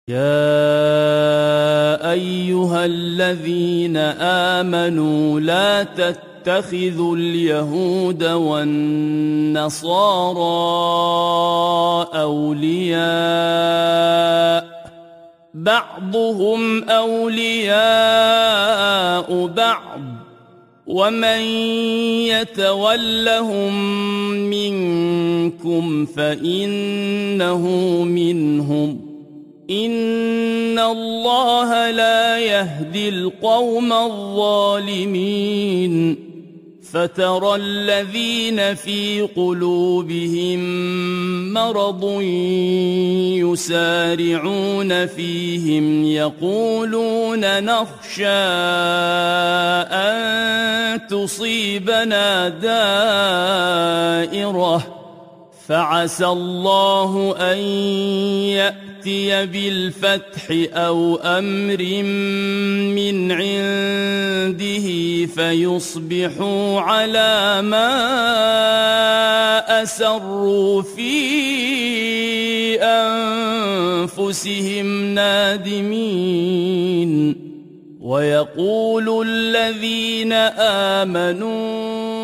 يا أيها الذين آمنوا لا تتخذوا اليهود والنصارى أولياء بعضهم أولياء بعض ومن يتولهم منكم فإنه منهم إن الله لا يهدي القوم الظالمين فترى الذين في قلوبهم مرض يسارعون فيهم يقولون نخشى أن تصيبنا دائرة فعسى الله أن يأتي بالفتح أو أمر من عنده فيصبحوا على ما أسروا في أنفسهم نادمين ويقول الذين آمنوا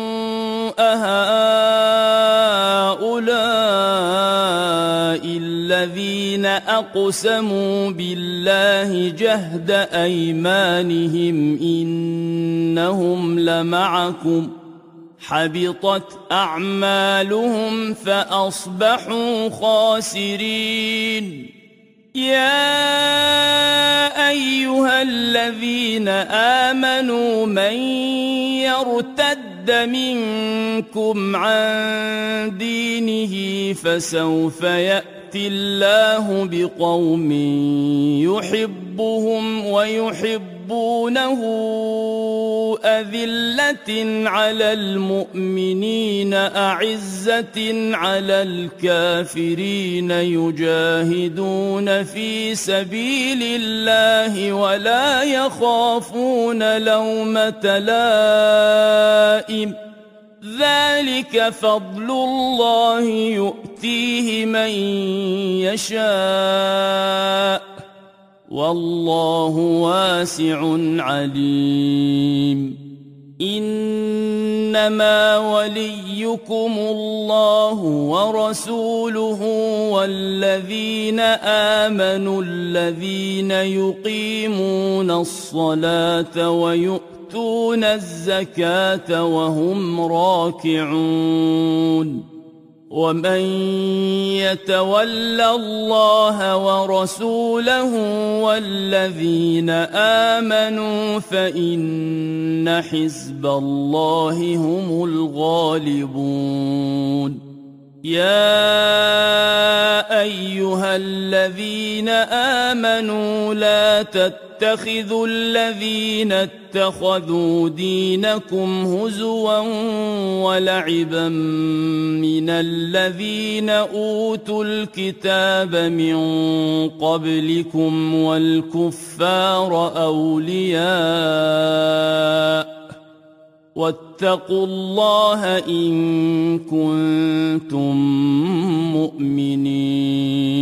أهؤلاء الذين أقسموا بالله جهد أيمانهم إنهم لمعكم حبطت أعمالهم فأصبحوا خاسرين يا أيها الذين آمنوا من يرتد منكم عن دينه فسوف يأتي الله بقوم يحبهم ويحبونه أذلة على المؤمنين أعزة على الكافرين يجاهدون في سبيل الله ولا يخافون لومة لائم ذلك فضل الله يؤتيه من يشاء والله واسع عليم إنما وليكم الله ورسوله والذين آمنوا الذين يقيمون الصلاة ويؤتون الزكاة وهم راكعون ومن يتول الله ورسوله والذين آمنوا فإن حزب الله هم الغالبون يا أيها الذين آمنوا لا تتخذوا الذين اتخذوا دينكم هزوا ولعبا من الذين أوتوا الكتاب من قبلكم والكفار أولياء واتقوا الله إن كنتم مؤمنين